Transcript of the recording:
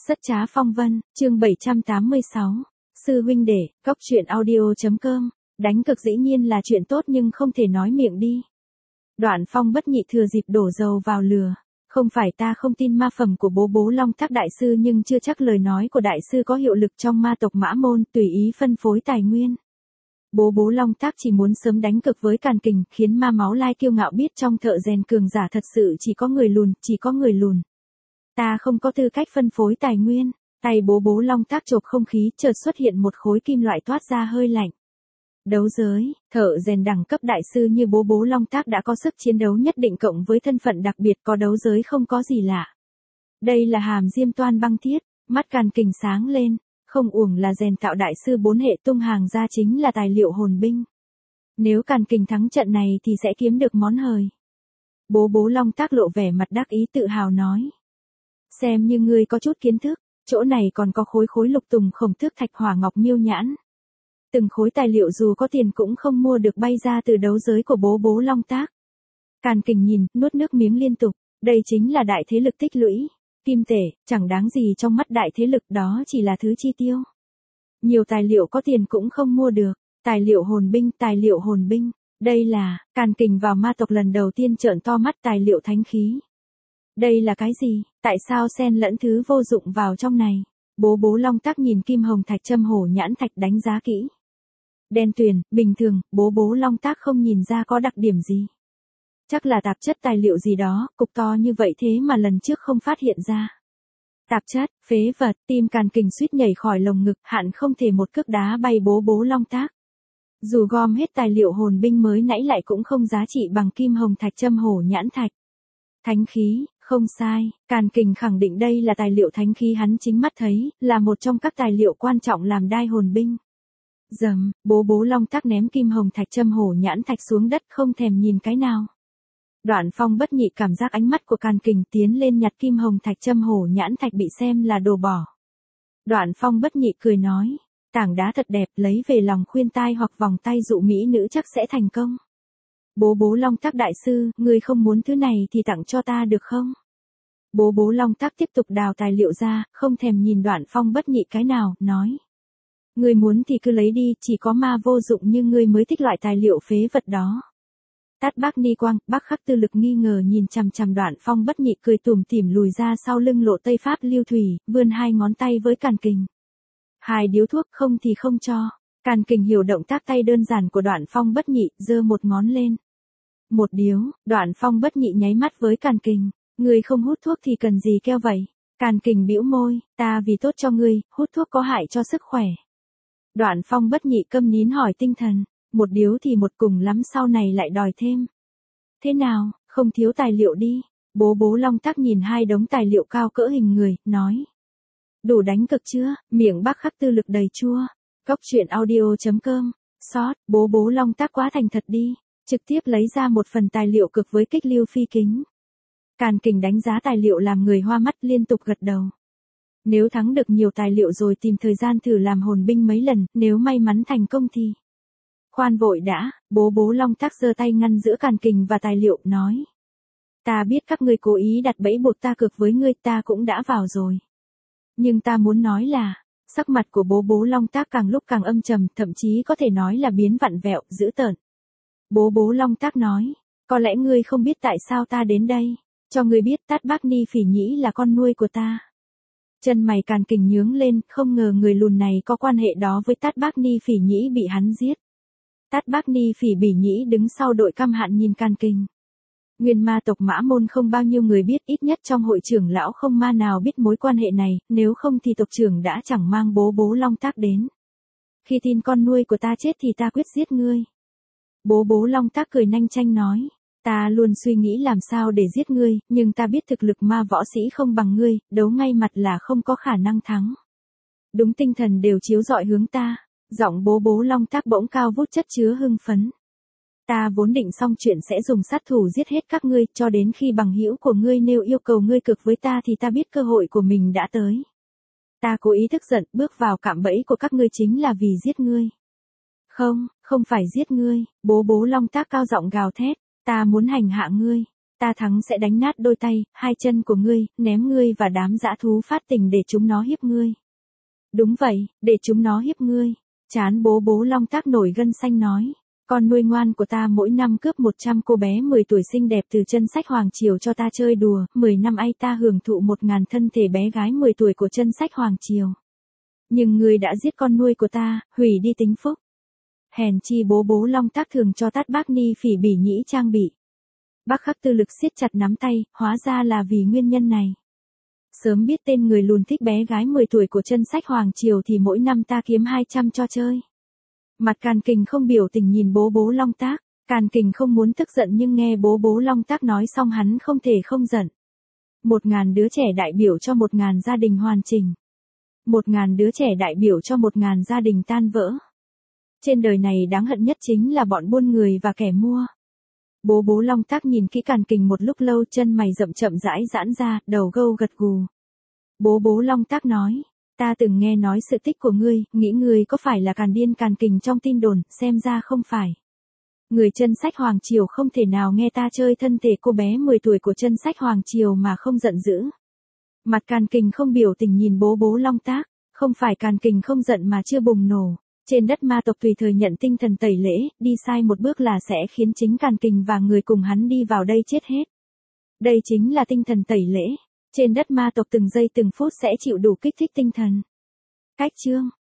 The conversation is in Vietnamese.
Rất trá phong vân, chương 786. Sư huynh đệ, góc truyện audio.com. Đánh cực dĩ nhiên là chuyện tốt nhưng không thể nói miệng đi. Đoạn Phong bất nhị thừa dịp đổ dầu vào lửa. Không phải ta không tin ma phẩm của bố Long Thác đại sư, nhưng chưa chắc lời nói của đại sư có hiệu lực trong ma tộc Mã Môn, tùy ý phân phối tài nguyên. Bố Long Thác chỉ muốn sớm đánh cực với Càn Kình, khiến ma máu lai kiêu ngạo biết trong thợ rèn cường giả thật sự chỉ có người lùn. Ta không có tư cách phân phối tài nguyên. Tay bố Long Thác chộp không khí, chợt xuất hiện một khối kim loại toát ra hơi lạnh. Đấu giới, thợ rèn đẳng cấp đại sư như bố Long Thác đã có sức chiến đấu nhất định, cộng với thân phận đặc biệt có đấu giới không có gì lạ. Đây là hàm diêm toan băng thiết. Mắt Càn Kình sáng lên, không uổng là rèn tạo đại sư 4 hệ tung hàng ra chính là tài liệu hồn binh. Nếu Càn Kình thắng trận này thì sẽ kiếm được món hời. Bố Long Thác lộ vẻ mặt đắc ý tự hào nói. Xem như ngươi có chút kiến thức, chỗ này còn có khối lục tùng khổng tước thạch hỏa ngọc miêu nhãn. Từng khối tài liệu dù có tiền cũng không mua được, bay ra từ đấu giới của bố Long Thác. Càn Kình nhìn, nuốt nước miếng liên tục, đây chính là đại thế lực tích lũy. Kim tể, chẳng đáng gì trong mắt đại thế lực, đó chỉ là thứ chi tiêu. Nhiều tài liệu có tiền cũng không mua được, tài liệu hồn binh, đây là, Càn Kình vào ma tộc lần đầu tiên trợn to mắt, tài liệu thánh khí. Đây là cái gì, tại sao xen lẫn thứ vô dụng vào trong này? Bố Long Thác nhìn kim hồng thạch châm hổ nhãn thạch đánh giá kỹ. Đen tuyền, bình thường, bố Long Thác không nhìn ra có đặc điểm gì. Chắc là tạp chất tài liệu gì đó, cục to như vậy thế mà lần trước không phát hiện ra. Tạp chất, phế vật, tim Càn Kình suýt nhảy khỏi lồng ngực, hạn không thể một cước đá bay bố Long Thác. Dù gom hết tài liệu hồn binh mới nãy lại cũng không giá trị bằng kim hồng thạch châm hổ nhãn thạch. Thánh khí, không sai, Càn Kình khẳng định đây là tài liệu thánh khí hắn chính mắt thấy, là một trong các tài liệu quan trọng làm đai hồn binh. Dầm, bố Long Thác ném kim hồng thạch châm hổ nhãn thạch xuống đất không thèm nhìn cái nào. Đoạn Phong bất nhị cảm giác ánh mắt của Càn Kình, tiến lên nhặt kim hồng thạch châm hổ nhãn thạch bị xem là đồ bỏ. Đoạn Phong bất nhị cười nói, tảng đá thật đẹp, lấy về lòng khuyên tai hoặc vòng tay dụ mỹ nữ chắc sẽ thành công. Bố Long Thác đại sư, ngươi không muốn thứ này thì tặng cho ta được không? Bố Long Thác tiếp tục đào tài liệu ra, không thèm nhìn Đoạn Phong bất nhị cái nào, nói. Ngươi muốn thì cứ lấy đi, chỉ có ma vô dụng như ngươi mới thích loại tài liệu phế vật đó. Tát Bác Ni Quang, Bác Khắc Tư Lực nghi ngờ nhìn chằm Đoạn Phong bất nhị, cười tủm tỉm lùi ra sau lưng lộ Tây Pháp lưu thủy, vươn 2 ngón tay với Càn Kình. 2 điếu thuốc, không thì không cho. Càn Kình hiểu động tác tay đơn giản của Đoạn Phong bất nhị, giơ một ngón lên. 1 điếu, Đoạn Phong bất nhị nháy mắt với Càn Kình. Ngươi không hút thuốc thì cần gì keo vậy? Càn Kình bĩu môi, ta vì tốt cho ngươi, hút thuốc có hại cho sức khỏe. Đoạn Phong bất nhị câm nín hỏi tinh thần, 1 điếu thì một, cùng lắm sau này lại đòi thêm. Thế nào, không thiếu tài liệu đi. Bố Long Thác nhìn 2 đống tài liệu cao cỡ hình người, nói. Đủ đánh cực chưa? Miệng Bác Khắc Tư Lực đầy chua. Góc truyện audio.com. Sót, bố Long Thác quá thành thật đi. Trực tiếp lấy ra một phần tài liệu cực với kích lưu phi kính. Càn Kình đánh giá tài liệu làm người hoa mắt, liên tục gật đầu. Nếu thắng được nhiều tài liệu rồi tìm thời gian thử làm hồn binh mấy lần, nếu may mắn thành công thì. Khoan vội đã, bố Long Thác giơ tay ngăn giữa Càn Kình và tài liệu, nói. Ta biết các ngươi cố ý đặt bẫy buộc ta cược với ngươi, ta cũng đã vào rồi. Nhưng ta muốn nói là, sắc mặt của bố Long Thác càng lúc càng âm trầm, thậm chí có thể nói là biến vặn vẹo, dữ tợn. Bố Long Thác nói, có lẽ ngươi không biết tại sao ta đến đây. Cho ngươi biết, Tát Bác Ni Phỉ Nhĩ là con nuôi của ta. Chân mày Càn Kình nhướng lên, không ngờ người lùn này có quan hệ đó với Tát Bác Ni Phỉ Nhĩ bị hắn giết. Tát Bác Ni Phỉ Bỉ Nhĩ đứng sau đội căm hạn nhìn Càn Kình. Nguyên ma tộc Mã Môn không bao nhiêu người biết, ít nhất trong hội trưởng lão không ma nào biết mối quan hệ này, nếu không thì tộc trưởng đã chẳng mang bố Long Thác đến. Khi tin con nuôi của ta chết thì ta quyết giết ngươi. Bố Long Thác cười nanh chanh nói. Ta luôn suy nghĩ làm sao để giết ngươi, nhưng ta biết thực lực ma võ sĩ không bằng ngươi, đấu ngay mặt là không có khả năng thắng. Đúng, tinh thần đều chiếu rọi hướng ta. Giọng bố Long Thác bỗng cao vút chất chứa hưng phấn. Ta vốn định xong chuyện sẽ dùng sát thủ giết hết các ngươi, cho đến khi bằng hữu của ngươi nêu yêu cầu ngươi cược với ta thì ta biết cơ hội của mình đã tới. Ta cố ý tức giận, bước vào cạm bẫy của các ngươi chính là vì giết ngươi. Không phải giết ngươi, bố Long Thác cao giọng gào thét. Ta muốn hành hạ ngươi. Ta thắng sẽ đánh nát đôi tay, hai chân của ngươi, ném ngươi và đám dã thú phát tình để chúng nó hiếp ngươi. Đúng vậy, để chúng nó hiếp ngươi. Chán bố bố Long Tác nổi gân xanh nói. Con nuôi ngoan của ta mỗi năm cướp 100 cô bé 10 tuổi xinh đẹp từ chân sách Hoàng Triều cho ta chơi đùa, 10 năm ấy ta hưởng thụ 1000 thân thể bé gái 10 tuổi của chân sách Hoàng Triều. Nhưng ngươi đã giết con nuôi của ta, hủy đi tính phúc. Hèn chi bố bố Long Tác thường cho tát bác Ni Phỉ bỉ nhĩ trang bị. Bác Khắc Tư Lực siết chặt nắm tay, hóa ra là vì nguyên nhân này. Sớm biết tên người lùn thích bé gái 10 tuổi của chân sách Hoàng Triều thì mỗi năm ta kiếm 200 cho chơi. Mặt Càn Kình không biểu tình nhìn bố bố Long Tác, Càn Kình không muốn tức giận nhưng nghe bố bố Long Tác nói xong hắn không thể không giận. 1000 đứa trẻ đại biểu cho 1000 gia đình hoàn chỉnh. 1000 đứa trẻ đại biểu cho 1000 gia đình tan vỡ. Trên đời này đáng hận nhất chính là bọn buôn người và kẻ mua. Bố bố Long Tác nhìn kỹ Càn Kình một lúc lâu, chân mày rậm chậm rãi giãn ra, đầu gâu gật gù. Bố bố Long Tác nói, ta từng nghe nói sự tích của ngươi, nghĩ ngươi có phải là Càn Điên Càn Kình trong tin đồn, xem ra không phải. Người chân sách Hoàng Triều không thể nào nghe ta chơi thân thể cô bé 10 tuổi của chân sách Hoàng Triều mà không giận dữ. Mặt Càn Kình không biểu tình nhìn bố bố Long Tác, không phải Càn Kình không giận mà chưa bùng nổ. Trên đất ma tộc tùy thời nhận tinh thần tẩy lễ, đi sai một bước là sẽ khiến chính Càn Kình và người cùng hắn đi vào đây chết hết. Đây chính là tinh thần tẩy lễ. Trên đất ma tộc từng giây từng phút sẽ chịu đủ kích thích tinh thần. Cách chương